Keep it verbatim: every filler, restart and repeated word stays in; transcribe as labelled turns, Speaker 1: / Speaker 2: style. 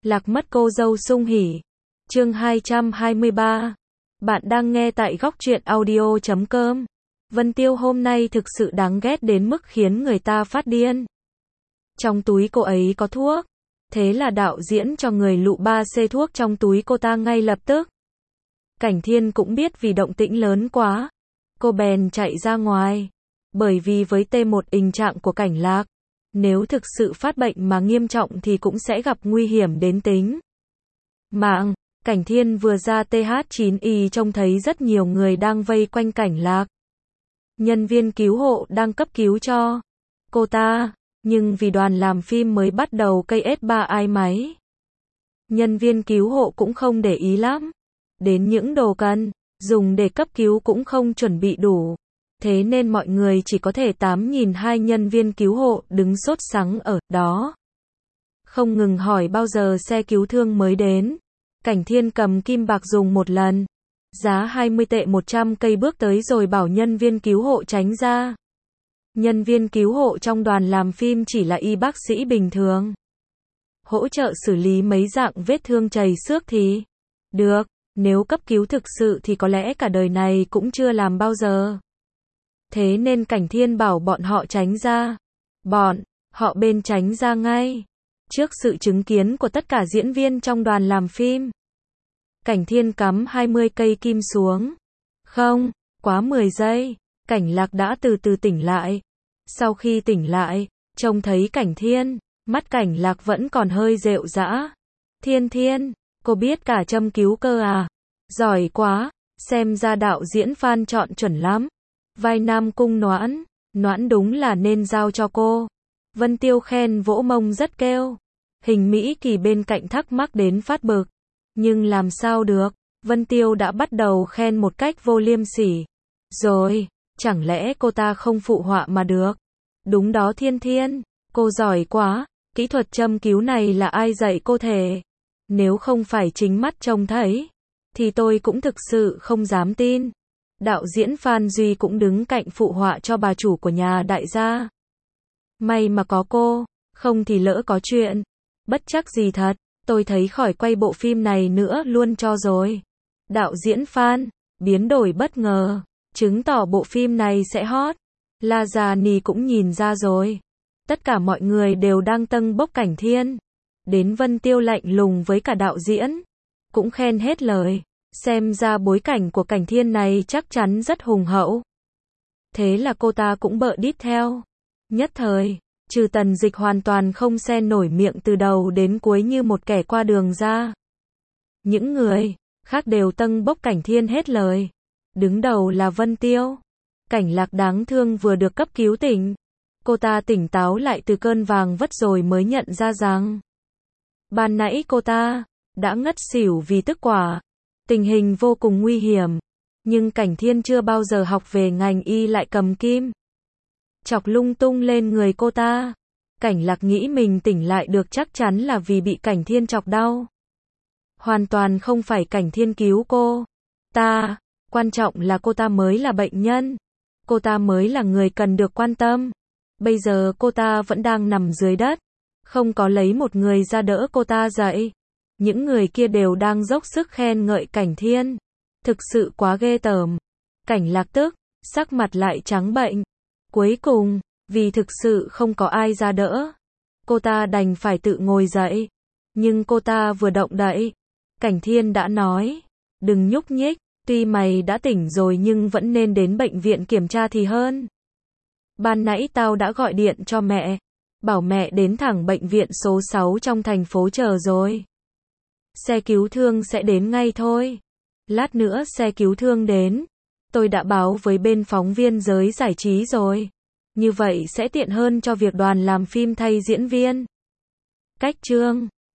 Speaker 1: Lạc mất cô dâu sung hỉ. Chương hai trăm hai mươi ba. Bạn đang nghe tại góc truyện audio chấm com. Vân Tiêu hôm nay thực sự đáng ghét đến mức khiến người ta phát điên. Trong túi cô ấy có thuốc. Thế là đạo diễn cho người lụ ba xê thuốc trong túi cô ta ngay lập tức. Cảnh Thiên cũng biết vì động tĩnh lớn quá. Cô bèn chạy ra ngoài. Bởi vì với T một tình trạng của Cảnh Lạc, nếu thực sự phát bệnh mà nghiêm trọng thì cũng sẽ gặp nguy hiểm đến tính mạng. Cảnh Thiên vừa ra T H chín Y trông thấy rất nhiều người đang vây quanh Cảnh Lạc. Nhân viên cứu hộ đang cấp cứu cho cô ta, nhưng vì đoàn làm phim mới bắt đầu cây S ba ai máy. Nhân viên cứu hộ cũng không để ý lắm. Đến những đồ cần dùng để cấp cứu cũng không chuẩn bị đủ. Thế nên mọi người chỉ có thể tám nhìn hai nhân viên cứu hộ đứng sốt sắng ở đó. Không ngừng hỏi bao giờ xe cứu thương mới đến. Cảnh Thiên cầm kim bạc dùng một lần. Giá hai mươi tệ một trăm cây bước tới rồi bảo nhân viên cứu hộ tránh ra. Nhân viên cứu hộ trong đoàn làm phim chỉ là y bác sĩ bình thường. Hỗ trợ xử lý mấy dạng vết thương chảy xước thì được. Nếu cấp cứu thực sự thì có lẽ cả đời này cũng chưa làm bao giờ. Thế nên Cảnh Thiên bảo bọn họ tránh ra. Bọn họ bên tránh ra ngay. Trước sự chứng kiến của tất cả diễn viên trong đoàn làm phim. Cảnh Thiên cắm hai mươi cây kim xuống. Không, quá mười giây. Cảnh Lạc đã từ từ tỉnh lại. Sau khi tỉnh lại, trông thấy Cảnh Thiên, mắt Cảnh Lạc vẫn còn hơi rệu rã. Thiên Thiên, cô biết cả châm cứu cơ à? Giỏi quá, xem ra đạo diễn Phan chọn chuẩn lắm. Vai Nam Cung Noãn, Noãn đúng là nên giao cho cô. Vân Tiêu khen vỗ mông rất kêu. Hình Mỹ Kỳ bên cạnh thắc mắc đến phát bực. Nhưng làm sao được, Vân Tiêu đã bắt đầu khen một cách vô liêm sỉ. Rồi, chẳng lẽ cô ta không phụ họa mà được? Đúng đó Thiên Thiên, cô giỏi quá, kỹ thuật châm cứu này là ai dạy cô thể? Nếu không phải chính mắt trông thấy, thì tôi cũng thực sự không dám tin. Đạo diễn Phan Duy cũng đứng cạnh phụ họa cho bà chủ của nhà đại gia. May mà có cô, không thì lỡ có chuyện. Bất chắc gì thật, tôi thấy khỏi quay bộ phim này nữa luôn cho rồi. Đạo diễn Phan, biến đổi bất ngờ, chứng tỏ bộ phim này sẽ hot. La Già Nì cũng nhìn ra rồi. Tất cả mọi người đều đang tâng bốc Cảnh Thiên. Đến Vân Tiêu lạnh lùng với cả đạo diễn. Cũng khen hết lời. Xem ra bối cảnh của Cảnh Thiên này chắc chắn rất hùng hậu. Thế là cô ta cũng bợ đít theo. Nhất thời, trừ Tần Dịch hoàn toàn không xen nổi miệng từ đầu đến cuối như một kẻ qua đường ra. Những người khác đều tâng bốc Cảnh Thiên hết lời. Đứng đầu là Vân Tiêu. Cảnh Lạc đáng thương vừa được cấp cứu tỉnh. Cô ta tỉnh táo lại từ cơn vàng vất rồi mới nhận ra rằng ban nãy cô ta đã ngất xỉu vì tức quả. Tình hình vô cùng nguy hiểm. Nhưng Cảnh Thiên chưa bao giờ học về ngành y lại cầm kim chọc lung tung lên người cô ta. Cảnh Lạc nghĩ mình tỉnh lại được chắc chắn là vì bị Cảnh Thiên chọc đau. Hoàn toàn không phải Cảnh Thiên cứu cô ta. Quan trọng là cô ta mới là bệnh nhân. Cô ta mới là người cần được quan tâm. Bây giờ cô ta vẫn đang nằm dưới đất. Không có lấy một người ra đỡ cô ta dậy. Những người kia đều đang dốc sức khen ngợi Cảnh Thiên. Thực sự quá ghê tởm. Cảnh Lạc tức, sắc mặt lại trắng bệnh. Cuối cùng, vì thực sự không có ai ra đỡ, cô ta đành phải tự ngồi dậy. Nhưng cô ta vừa động đậy, Cảnh Thiên đã nói, đừng nhúc nhích, tuy mày đã tỉnh rồi nhưng vẫn nên đến bệnh viện kiểm tra thì hơn. Ban nãy tao đã gọi điện cho mẹ, bảo mẹ đến thẳng bệnh viện số sáu trong thành phố chờ rồi. Xe cứu thương sẽ đến ngay thôi. Lát nữa xe cứu thương đến. Tôi đã báo với bên phóng viên giới giải trí rồi. Như vậy sẽ tiện hơn cho việc đoàn làm phim thay diễn viên. Cách chương